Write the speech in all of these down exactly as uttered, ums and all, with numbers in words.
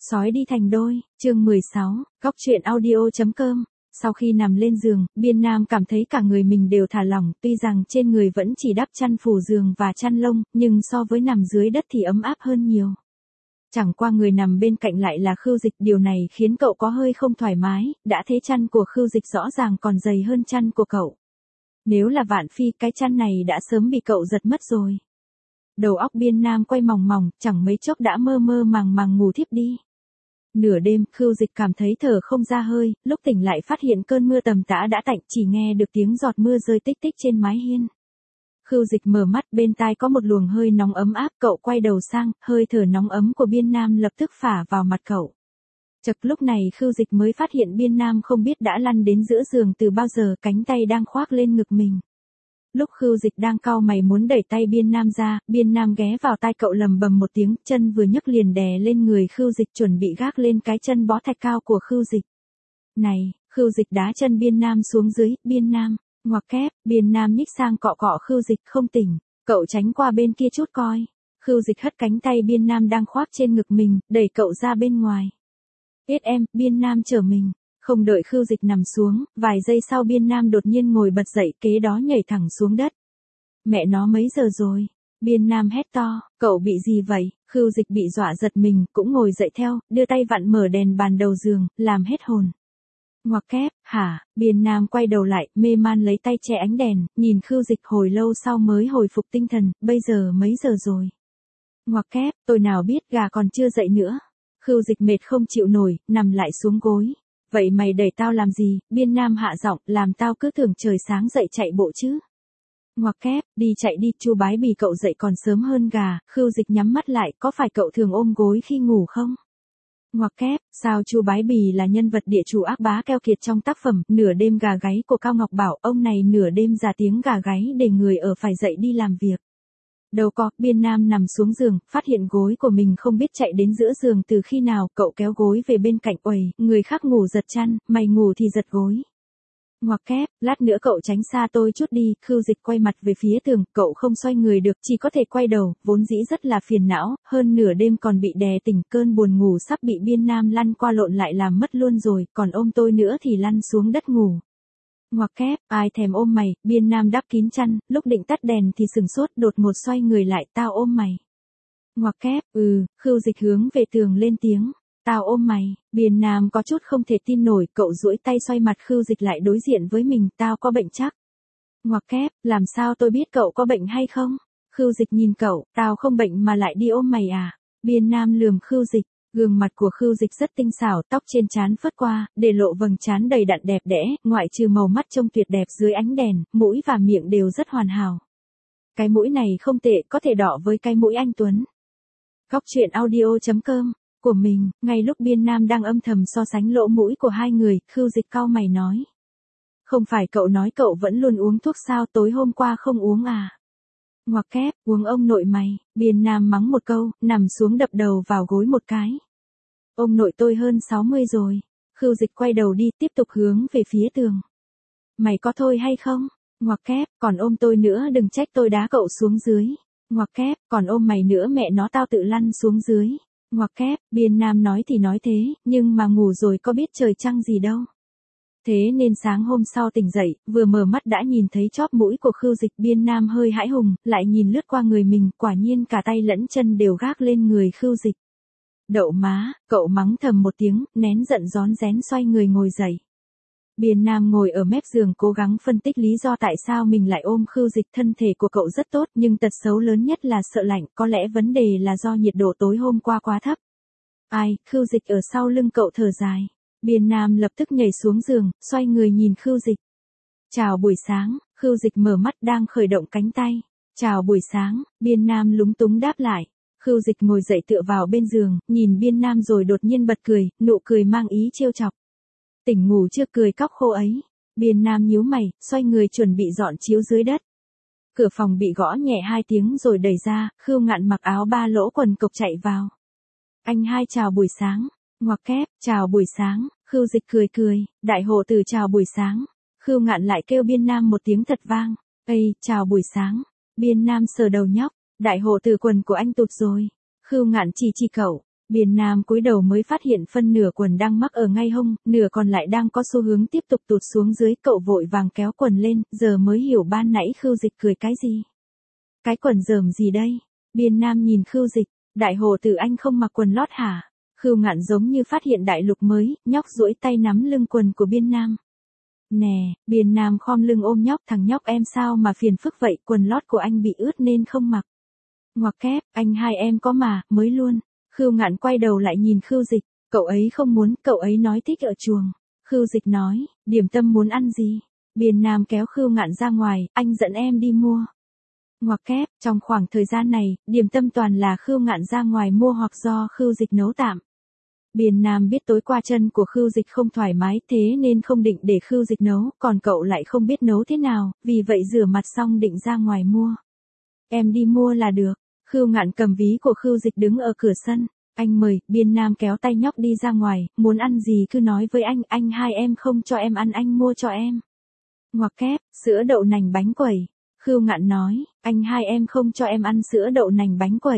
Sói đi thành đôi, chương mười sáu, góc truyện audio chấm com. Sau khi nằm lên giường, Biên Nam cảm thấy cả người mình đều thả lỏng, tuy rằng trên người vẫn chỉ đắp chăn phủ giường và chăn lông, nhưng so với nằm dưới đất thì ấm áp hơn nhiều. Chẳng qua người nằm bên cạnh lại là Khưu Dịch, điều này khiến cậu có hơi không thoải mái, đã thế chăn của Khưu Dịch rõ ràng còn dày hơn chăn của cậu. Nếu là Vạn Phi, cái chăn này đã sớm bị cậu giật mất rồi. Đầu óc Biên Nam quay mòng mòng, chẳng mấy chốc đã mơ mơ màng màng ngủ thiếp đi. Nửa đêm, Khưu Dịch cảm thấy thở không ra hơi, lúc tỉnh lại phát hiện cơn mưa tầm tã đã tạnh, chỉ nghe được tiếng giọt mưa rơi tích tích trên mái hiên. Khưu Dịch mở mắt, bên tai có một luồng hơi nóng ấm áp, cậu quay đầu sang, hơi thở nóng ấm của Biên Nam lập tức phả vào mặt cậu. Chợt lúc này Khưu Dịch mới phát hiện Biên Nam không biết đã lăn đến giữa giường từ bao giờ, cánh tay đang khoác lên ngực mình. Lúc Khưu Dịch đang cau mày muốn đẩy tay Biên Nam ra, Biên Nam ghé vào tai cậu lầm bầm một tiếng, chân vừa nhấc liền đè lên người Khưu Dịch, chuẩn bị gác lên cái chân bó thạch cao của Khưu Dịch. Này, Khưu Dịch đá chân Biên Nam xuống dưới, Biên Nam, ngoặc kép, Biên Nam nhích sang cọ cọ Khưu Dịch, không tỉnh, cậu tránh qua bên kia chút coi. Khưu Dịch hất cánh tay Biên Nam đang khoác trên ngực mình, đẩy cậu ra bên ngoài. Ít em, Biên Nam trở mình. Không đợi Khưu Dịch nằm xuống, vài giây sau Biên Nam đột nhiên ngồi bật dậy, kế đó nhảy thẳng xuống đất. Mẹ nó mấy giờ rồi? Biên Nam hét to, cậu bị gì vậy? Khưu Dịch bị dọa giật mình, cũng ngồi dậy theo, đưa tay vặn mở đèn bàn đầu giường, làm hết hồn. Ngoặc kép, hả? Biên Nam quay đầu lại, mê man lấy tay che ánh đèn, nhìn Khưu Dịch hồi lâu sau mới hồi phục tinh thần, bây giờ mấy giờ rồi? Ngoặc kép, tôi nào biết, gà còn chưa dậy nữa. Khưu Dịch mệt không chịu nổi, nằm lại xuống gối. Vậy mày đẩy tao làm gì? Biên Nam hạ giọng, làm tao cứ tưởng trời sáng dậy chạy bộ chứ. Ngoặc kép, đi chạy đi, Chu Bái Bì cậu dậy còn sớm hơn gà. Khưu Dịch nhắm mắt lại, có phải cậu thường ôm gối khi ngủ không? Ngoặc kép, sao Chu Bái Bì là nhân vật địa chủ ác bá keo kiệt trong tác phẩm Nửa đêm gà gáy của Cao Ngọc Bảo, ông này nửa đêm ra tiếng gà gáy để người ở phải dậy đi làm việc. Đâu có, Biên Nam nằm xuống giường, phát hiện gối của mình không biết chạy đến giữa giường từ khi nào, cậu kéo gối về bên cạnh, uầy, người khác ngủ giật chăn, mày ngủ thì giật gối. Ngoặc kép, lát nữa cậu tránh xa tôi chút đi. Khưu Dịch quay mặt về phía tường, cậu không xoay người được, chỉ có thể quay đầu, vốn dĩ rất là phiền não, hơn nửa đêm còn bị đè tỉnh, cơn buồn ngủ sắp bị Biên Nam lăn qua lộn lại làm mất luôn rồi, còn ôm tôi nữa thì lăn xuống đất ngủ. Ngoặc kép, ai thèm ôm mày? Biên Nam đắp kín chăn, lúc định tắt đèn thì sừng sốt, đột ngột xoay người lại, tao ôm mày. Ngoặc kép, ừ, Khưu Dịch hướng về tường lên tiếng, tao ôm mày. Biên Nam có chút không thể tin nổi, cậu duỗi tay xoay mặt Khưu Dịch lại đối diện với mình, tao có bệnh chắc. Ngoặc kép, làm sao tôi biết cậu có bệnh hay không? Khưu Dịch nhìn cậu, tao không bệnh mà lại đi ôm mày à? Biên Nam lườm Khưu Dịch. Gương mặt của Khưu Dịch rất tinh xảo, tóc trên trán phất qua, để lộ vầng trán đầy đặn đẹp đẽ, ngoại trừ màu mắt trông tuyệt đẹp dưới ánh đèn, mũi và miệng đều rất hoàn hảo. Cái mũi này không tệ, có thể đọ với cái mũi anh Tuấn. Góc truyện audio chấm com của mình, ngay lúc Biên Nam đang âm thầm so sánh lỗ mũi của hai người, Khưu Dịch cau mày nói. Không phải cậu nói cậu vẫn luôn uống thuốc sao, tối hôm qua không uống à? Ngoặc kép, uống ông nội mày. Biên Nam mắng một câu, nằm xuống đập đầu vào gối một cái. Ông nội tôi hơn sáu mươi rồi. Khưu Dịch quay đầu đi, tiếp tục hướng về phía tường. Mày có thôi hay không? Ngoặc kép, còn ôm tôi nữa, đừng trách tôi đá cậu xuống dưới. Ngoặc kép, còn ôm mày nữa, mẹ nó tao tự lăn xuống dưới. Ngoặc kép, Biên Nam nói thì nói thế, nhưng mà ngủ rồi có biết trời trăng gì đâu. Thế nên sáng hôm sau tỉnh dậy, vừa mở mắt đã nhìn thấy chóp mũi của Khưu Dịch. Biên Nam hơi hãi hùng, lại nhìn lướt qua người mình, quả nhiên cả tay lẫn chân đều gác lên người Khưu Dịch. Đậu má, cậu mắng thầm một tiếng, nén giận rón rén xoay người ngồi dậy. Biên Nam ngồi ở mép giường cố gắng phân tích lý do tại sao mình lại ôm Khưu Dịch. Thân thể của cậu rất tốt, nhưng tật xấu lớn nhất là sợ lạnh, có lẽ vấn đề là do nhiệt độ tối hôm qua quá thấp. Ai, Khưu Dịch ở sau lưng cậu thở dài. Biên Nam lập tức nhảy xuống giường, xoay người nhìn Khưu Dịch. Chào buổi sáng. Khưu Dịch mở mắt đang khởi động cánh tay. Chào buổi sáng. Biên Nam lúng túng đáp lại. Khưu Dịch ngồi dậy tựa vào bên giường, nhìn Biên Nam rồi đột nhiên bật cười, nụ cười mang ý trêu chọc. Tỉnh ngủ chưa cười cóc khô ấy. Biên Nam nhíu mày, xoay người chuẩn bị dọn chiếu dưới đất. Cửa phòng bị gõ nhẹ hai tiếng rồi đẩy ra, Khưu Ngạn mặc áo ba lỗ quần cộc chạy vào. Anh hai chào buổi sáng. Ngoặc kép, chào buổi sáng. Khưu Dịch cười cười, đại hộ tử chào buổi sáng. Khưu Ngạn lại kêu Biên Nam một tiếng thật vang. Ây, chào buổi sáng. Biên Nam sờ đầu nhóc, đại hộ tử quần của anh tụt rồi. Khưu Ngạn chỉ chỉ cậu. Biên Nam cúi đầu mới phát hiện phân nửa quần đang mắc ở ngay hông, nửa còn lại đang có xu hướng tiếp tục tụt xuống dưới, cậu vội vàng kéo quần lên, giờ mới hiểu ban nãy Khưu Dịch cười cái gì. Cái quần rờm gì đây? Biên Nam nhìn Khưu Dịch, đại hồ tử anh không mặc quần lót hả? Khưu Ngạn giống như phát hiện đại lục mới, nhóc duỗi tay nắm lưng quần của Biên Nam. Nè, Biên Nam khom lưng ôm nhóc, thằng nhóc em sao mà phiền phức vậy, quần lót của anh bị ướt nên không mặc. Ngoặc kép, anh hai em có mà, mới luôn. Khưu Ngạn quay đầu lại nhìn Khưu Dịch, cậu ấy không muốn, cậu ấy nói thích ở chuồng. Khưu Dịch nói, Điểm Tâm muốn ăn gì? Biên Nam kéo Khưu Ngạn ra ngoài, anh dẫn em đi mua. Ngoặc kép, trong khoảng thời gian này, Điểm Tâm toàn là Khưu Ngạn ra ngoài mua hoặc do Khưu Dịch nấu tạm. Biên Nam biết tối qua chân của Khưu Dịch không thoải mái thế nên không định để Khưu Dịch nấu, còn cậu lại không biết nấu thế nào, vì vậy rửa mặt xong định ra ngoài mua. Em đi mua là được. Khưu Ngạn cầm ví của Khưu Dịch đứng ở cửa sân. Anh mời, Biên Nam kéo tay nhóc đi ra ngoài, muốn ăn gì cứ nói với anh, anh hai em không cho em ăn anh mua cho em. Ngoặc kép, sữa đậu nành bánh quẩy. Khưu Ngạn nói, anh hai em không cho em ăn sữa đậu nành bánh quẩy.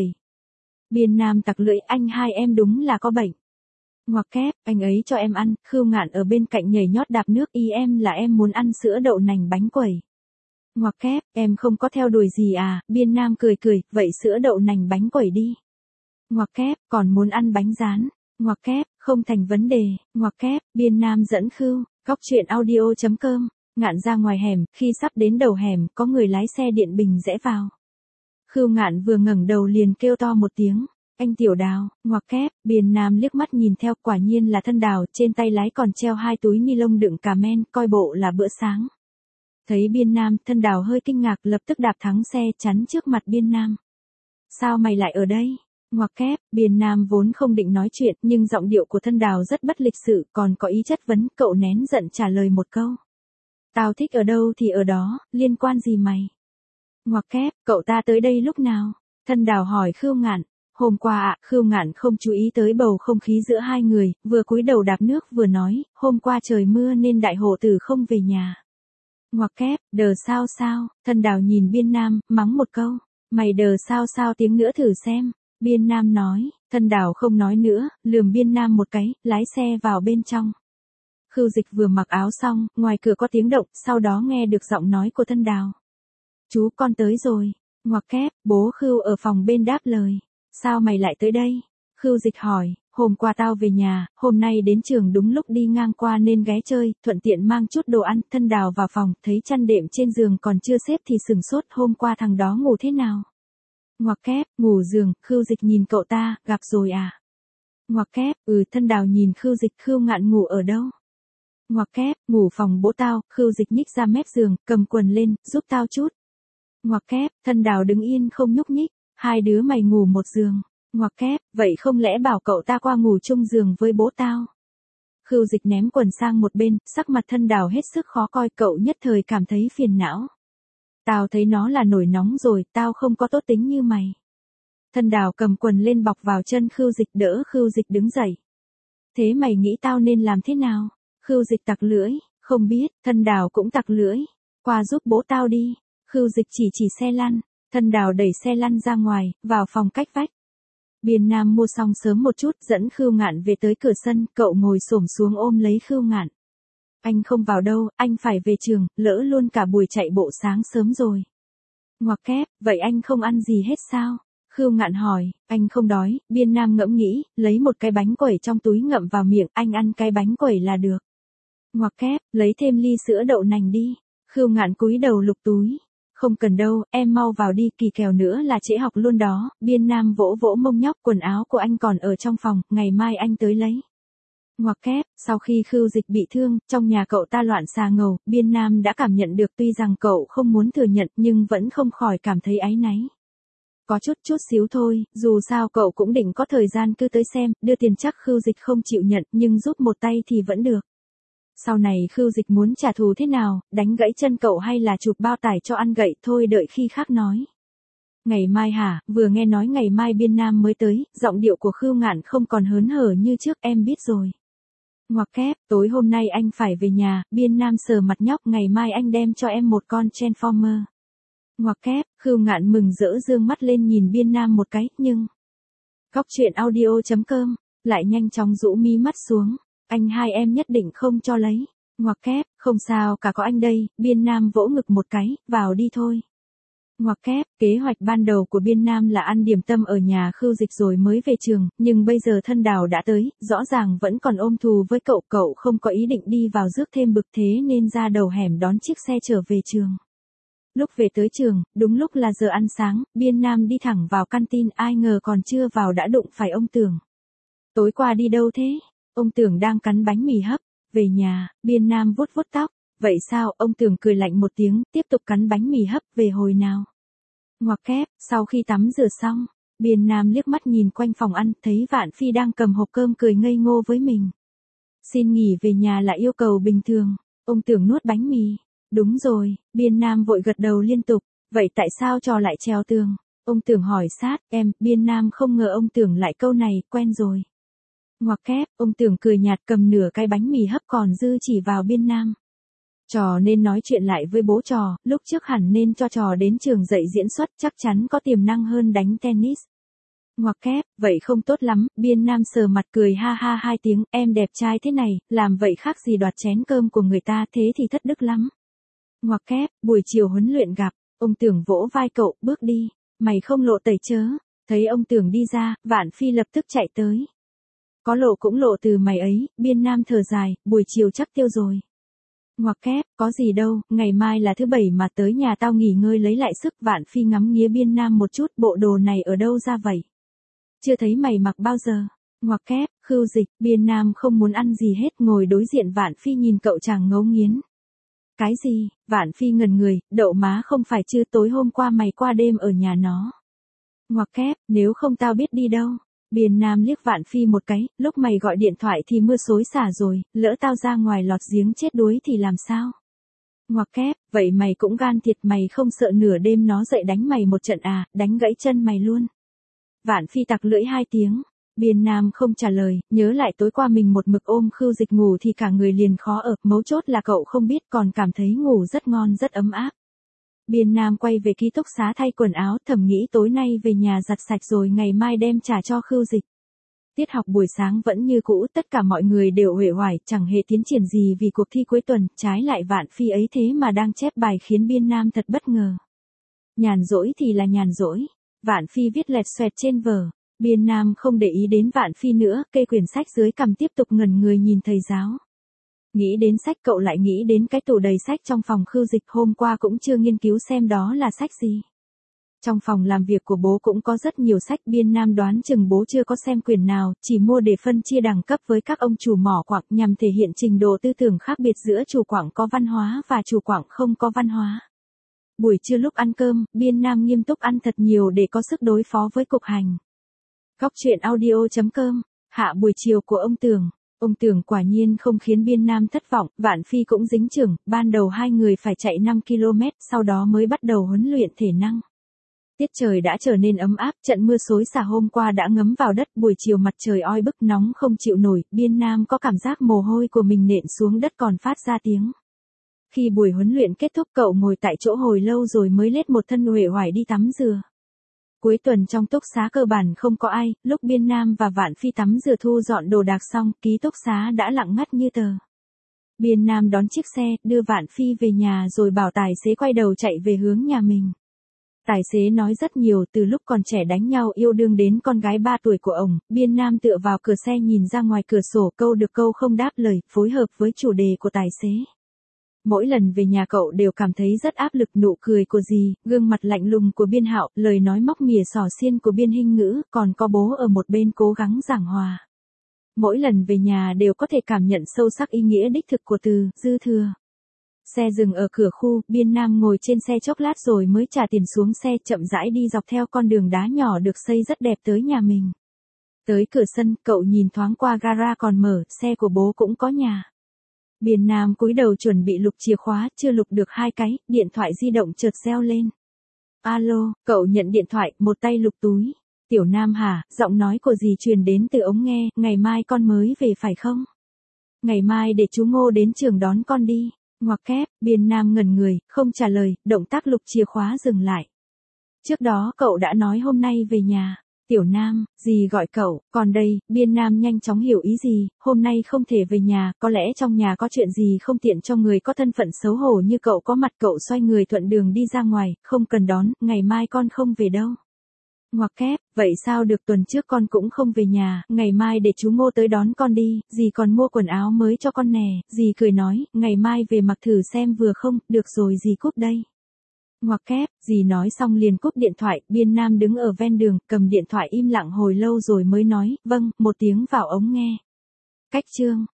Biên Nam tặc lưỡi, anh hai em đúng là có bệnh. Ngoặc kép, anh ấy cho em ăn, Khưu Ngạn ở bên cạnh nhảy nhót đạp nước, ý em là em muốn ăn sữa đậu nành bánh quẩy. Ngoặc kép, em không có theo đuổi gì à, Biên Nam cười cười, vậy sữa đậu nành bánh quẩy đi. Ngoặc kép, còn muốn ăn bánh rán. Ngoặc kép, không thành vấn đề. Ngoặc kép, Biên Nam dẫn Khưu, Cóc Truyện Audio chấm com, Ngạn ra ngoài hẻm, khi sắp đến đầu hẻm, có người lái xe điện bình rẽ vào. Khưu Ngạn vừa ngẩng đầu liền kêu to một tiếng, anh Tiểu Đào. Ngoặc kép, Biên Nam liếc mắt nhìn theo, quả nhiên là Thân Đào, trên tay lái còn treo hai túi ni lông đựng cà men, coi bộ là bữa sáng. Thấy Biên Nam, Thân Đào hơi kinh ngạc, lập tức đạp thắng xe chắn trước mặt Biên Nam. Sao mày lại ở đây? Ngoặc kép, Biên Nam vốn không định nói chuyện, nhưng giọng điệu của Thân Đào rất bất lịch sự, còn có ý chất vấn, cậu nén giận trả lời một câu. Tao thích ở đâu thì ở đó, liên quan gì mày? Ngoặc kép, cậu ta tới đây lúc nào? Thân Đào hỏi Khưu Ngạn. Hôm qua ạ, à, Khưu Ngạn không chú ý tới bầu không khí giữa hai người, vừa cúi đầu đạp nước vừa nói, hôm qua trời mưa nên đại hồ tử không về nhà. Ngoặc kép, đờ sao sao, Thân Đào nhìn Biên Nam, mắng một câu, mày đờ sao sao tiếng nữa thử xem. Biên Nam nói, Thân Đào không nói nữa, lườm Biên Nam một cái, lái xe vào bên trong. Khưu Dịch vừa mặc áo xong, ngoài cửa có tiếng động, sau đó nghe được giọng nói của Thân Đào. Chú con tới rồi. Ngoặc kép, bố Khưu ở phòng bên đáp lời. Sao mày lại tới đây? Khưu Dịch hỏi, hôm qua tao về nhà, hôm nay đến trường đúng lúc đi ngang qua nên ghé chơi, thuận tiện mang chút đồ ăn. Thân Đào vào phòng, thấy chăn đệm trên giường còn chưa xếp thì sừng sốt, hôm qua thằng đó ngủ thế nào? Ngoặc kép, ngủ giường. Khưu Dịch nhìn cậu ta, gặp rồi à? Ngoặc kép, ừ. Thân Đào nhìn Khưu Dịch, Khưu Ngạn ngủ ở đâu? Ngoặc kép, ngủ phòng bố tao. Khưu Dịch nhích ra mép giường, cầm quần lên, giúp tao chút. Ngoặc kép, Thân Đào đứng yên không nhúc nhích, hai đứa mày ngủ một giường. Ngoặc kép, vậy không lẽ bảo cậu ta qua ngủ chung giường với bố tao? Khưu Dịch ném quần sang một bên, sắc mặt Thân Đào hết sức khó coi, cậu nhất thời cảm thấy phiền não. Tao thấy nó là nổi nóng rồi, tao không có tốt tính như mày. Thân Đào cầm quần lên bọc vào chân Khưu Dịch, đỡ Khưu Dịch đứng dậy. Thế mày nghĩ tao nên làm thế nào? Khưu Dịch tặc lưỡi, không biết. Thân Đào cũng tặc lưỡi, qua giúp bố tao đi. Khưu Dịch chỉ chỉ xe lăn. Thân Đào đẩy xe lăn ra ngoài, vào phòng cách vách. Biên Nam mua xong sớm một chút, dẫn Khưu Ngạn về tới cửa sân, cậu ngồi xổm xuống ôm lấy Khưu Ngạn. Anh không vào đâu, anh phải về trường, lỡ luôn cả buổi chạy bộ sáng sớm rồi. Ngoặc kép, vậy anh không ăn gì hết sao? Khưu Ngạn hỏi, anh không đói. Biên Nam ngẫm nghĩ, lấy một cái bánh quẩy trong túi ngậm vào miệng, anh ăn cái bánh quẩy là được. Ngoặc kép, lấy thêm ly sữa đậu nành đi. Khưu Ngạn cúi đầu lục túi. Không cần đâu, em mau vào đi, kỳ kèo nữa là trễ học luôn đó. Biên Nam vỗ vỗ mông nhóc, quần áo của anh còn ở trong phòng, ngày mai anh tới lấy. Ngoặc kép, sau khi Khưu Dịch bị thương, trong nhà cậu ta loạn xà ngầu, Biên Nam đã cảm nhận được, tuy rằng cậu không muốn thừa nhận nhưng vẫn không khỏi cảm thấy áy náy. Có chút chút xíu thôi, dù sao cậu cũng định có thời gian cứ tới xem, đưa tiền chắc Khưu Dịch không chịu nhận, nhưng giúp một tay thì vẫn được. Sau này Khưu Dịch muốn trả thù thế nào, đánh gãy chân cậu hay là chụp bao tải cho ăn gậy, thôi đợi khi khác nói. Ngày mai hả? Vừa nghe nói ngày mai Biên Nam mới tới, giọng điệu của Khưu Ngạn không còn hớn hở như trước, em biết rồi. Ngoặc kép, tối hôm nay anh phải về nhà. Biên Nam sờ mặt nhóc, ngày mai anh đem cho em một con Transformer. Ngoặc kép, Khưu Ngạn mừng rỡ dương mắt lên nhìn Biên Nam một cái, nhưng... Góc truyện audio chấm com, lại nhanh chóng rũ mi mắt xuống. Anh hai em nhất định không cho lấy. Ngoặc kép, không sao cả có anh đây, Biên Nam vỗ ngực một cái, vào đi thôi. Ngoặc kép, kế hoạch ban đầu của Biên Nam là ăn điểm tâm ở nhà Khưu Dịch rồi mới về trường, nhưng bây giờ thân Đào đã tới, rõ ràng vẫn còn ôm thù với cậu, cậu không có ý định đi vào rước thêm bực thế nên ra đầu hẻm đón chiếc xe trở về trường. Lúc về tới trường, đúng lúc là giờ ăn sáng, Biên Nam đi thẳng vào canteen, ai ngờ còn chưa vào đã đụng phải ông Tưởng. Tối qua đi đâu thế? Ông Tưởng đang cắn bánh mì hấp. Về nhà, Biên Nam vuốt vuốt tóc. Vậy sao? Ông Tưởng cười lạnh một tiếng, tiếp tục cắn bánh mì hấp. Về hồi nào? Ngoặc kép, sau khi tắm rửa xong, Biên Nam liếc mắt nhìn quanh phòng ăn, thấy Vạn Phi đang cầm hộp cơm cười ngây ngô với mình. Xin nghỉ về nhà là yêu cầu bình thường. Ông Tưởng nuốt bánh mì. Đúng rồi, Biên Nam vội gật đầu liên tục. Vậy tại sao trò lại trèo tường? Ông Tưởng hỏi sát, em, Biên Nam không ngờ ông Tưởng lại câu này, quen rồi. Ngoặc kép, ông Tưởng cười nhạt cầm nửa cái bánh mì hấp còn dư chỉ vào Biên Nam. Trò nên nói chuyện lại với bố trò, lúc trước hẳn nên cho trò đến trường dạy diễn xuất, chắc chắn có tiềm năng hơn đánh tennis. Ngoặc kép, vậy không tốt lắm, Biên Nam sờ mặt cười ha ha hai tiếng, em đẹp trai thế này, làm vậy khác gì đoạt chén cơm của người ta, thế thì thất đức lắm. Ngoặc kép, buổi chiều huấn luyện gặp, ông Tưởng vỗ vai cậu, bước đi, mày không lộ tẩy chớ. Thấy ông Tưởng đi ra, Vạn Phi lập tức chạy tới. Có lộ cũng lộ từ mày ấy, Biên Nam thở dài, buổi chiều chắc tiêu rồi. Ngoặc kép, có gì đâu, ngày mai là thứ bảy mà tới nhà tao nghỉ ngơi lấy lại sức. Vạn Phi ngắm nghía Biên Nam một chút, bộ đồ này ở đâu ra vậy? Chưa thấy mày mặc bao giờ. Ngoặc kép, Khưu Dịch, Biên Nam không muốn ăn gì hết, ngồi đối diện Vạn Phi nhìn cậu chàng ngấu nghiến. Cái gì? Vạn Phi ngẩn người, đậu má không phải chứ, tối hôm qua mày qua đêm ở nhà nó. Ngoặc kép, nếu không tao biết đi đâu. Biên Nam liếc Vạn Phi một cái, lúc mày gọi điện thoại thì mưa xối xả rồi, lỡ tao ra ngoài lọt giếng chết đuối thì làm sao? Ngoặc kép, vậy mày cũng gan thiệt, mày không sợ nửa đêm nó dậy đánh mày một trận à, đánh gãy chân mày luôn. Vạn Phi tặc lưỡi hai tiếng. Biên Nam không trả lời, nhớ lại tối qua mình một mực ôm Khưu Dịch ngủ thì cả người liền khó ở, mấu chốt là cậu không biết còn cảm thấy ngủ rất ngon rất ấm áp. Biên Nam quay về ký túc xá thay quần áo, thầm nghĩ tối nay về nhà giặt sạch rồi ngày mai đem trả cho Khưu Dịch. Tiết học buổi sáng vẫn như cũ, tất cả mọi người đều uể oải, chẳng hề tiến triển gì vì cuộc thi cuối tuần, trái lại Vạn Phi ấy thế mà đang chép bài khiến Biên Nam thật bất ngờ. Nhàn rỗi thì là nhàn rỗi, Vạn Phi viết lẹt xoẹt trên vở. Biên Nam không để ý đến Vạn Phi nữa, kê quyển sách dưới cằm tiếp tục ngẩn người nhìn thầy giáo. Nghĩ đến sách cậu lại nghĩ đến cái tủ đầy sách trong phòng Khưu Dịch, hôm qua cũng chưa nghiên cứu xem đó là sách gì. Trong phòng làm việc của bố cũng có rất nhiều sách, Biên Nam đoán chừng bố chưa có xem quyển nào, chỉ mua để phân chia đẳng cấp với các ông chủ mỏ quặng nhằm thể hiện trình độ tư tưởng khác biệt giữa chủ quặng có văn hóa và chủ quặng không có văn hóa. Buổi trưa lúc ăn cơm, Biên Nam nghiêm túc ăn thật nhiều để có sức đối phó với cục hành. Góc truyện audio chấm com, hạ buổi chiều của ông Tưởng. Ông Tưởng quả nhiên không khiến Biên Nam thất vọng, Vạn Phi cũng dính chưởng, ban đầu hai người phải chạy năm ki lô mét, sau đó mới bắt đầu huấn luyện thể năng. Tiết trời đã trở nên ấm áp, trận mưa xối xả hôm qua đã ngấm vào đất, buổi chiều mặt trời oi bức nóng không chịu nổi, Biên Nam có cảm giác mồ hôi của mình nện xuống đất còn phát ra tiếng. Khi buổi huấn luyện kết thúc cậu ngồi tại chỗ hồi lâu rồi mới lết một thân uể oải đi tắm rửa. Cuối tuần trong túc xá cơ bản không có ai, lúc Biên Nam và Vạn Phi tắm rửa thu dọn đồ đạc xong, ký túc xá đã lặng ngắt như tờ. Biên Nam đón chiếc xe, đưa Vạn Phi về nhà rồi bảo tài xế quay đầu chạy về hướng nhà mình. Tài xế nói rất nhiều, từ lúc còn trẻ đánh nhau yêu đương đến con gái ba tuổi của ông. Biên Nam tựa vào cửa xe nhìn ra ngoài cửa sổ, câu được câu không đáp lời, phối hợp với chủ đề của tài xế. Mỗi lần về nhà cậu đều cảm thấy rất áp lực, nụ cười của dì, gương mặt lạnh lùng của Biên Hạo, lời nói móc mỉa xỏ xiên của Biên Hinh Ngữ, còn có bố ở một bên cố gắng giảng hòa. Mỗi lần về nhà đều có thể cảm nhận sâu sắc ý nghĩa đích thực của từ dư thừa. Xe dừng ở cửa khu, Biên Nam ngồi trên xe chốc lát rồi mới trả tiền xuống xe, chậm rãi đi dọc theo con đường đá nhỏ được xây rất đẹp tới nhà mình. Tới cửa sân, cậu nhìn thoáng qua gara còn mở, xe của bố cũng có nhà. Biên Nam cúi đầu chuẩn bị lục chìa khóa, chưa lục được hai cái, điện thoại di động chợt reo lên. Alo, cậu nhận điện thoại, một tay lục túi. Tiểu Nam hả, giọng nói của dì truyền đến từ ống nghe, ngày mai con mới về phải không? Ngày mai để chú Ngô đến trường đón con đi. Ngoặc kép, Biên Nam ngẩn người, không trả lời, động tác lục chìa khóa dừng lại. Trước đó cậu đã nói hôm nay về nhà. Tiểu Nam, dì gọi cậu, còn đây, Biên Nam nhanh chóng hiểu ý gì, hôm nay không thể về nhà, có lẽ trong nhà có chuyện gì không tiện cho người có thân phận xấu hổ như cậu có mặt cậu xoay người thuận đường đi ra ngoài, không cần đón, ngày mai con không về đâu. Ngoặc kép, vậy sao được tuần trước con cũng không về nhà, ngày mai để chú Ngô tới đón con đi, dì còn mua quần áo mới cho con nè, dì cười nói, ngày mai về mặc thử xem vừa không, được rồi dì cúp đây. Ngoặc kép, dì nói xong liền cúp điện thoại, Biên Nam đứng ở ven đường, cầm điện thoại im lặng hồi lâu rồi mới nói, vâng, một tiếng vào ống nghe. Cách chương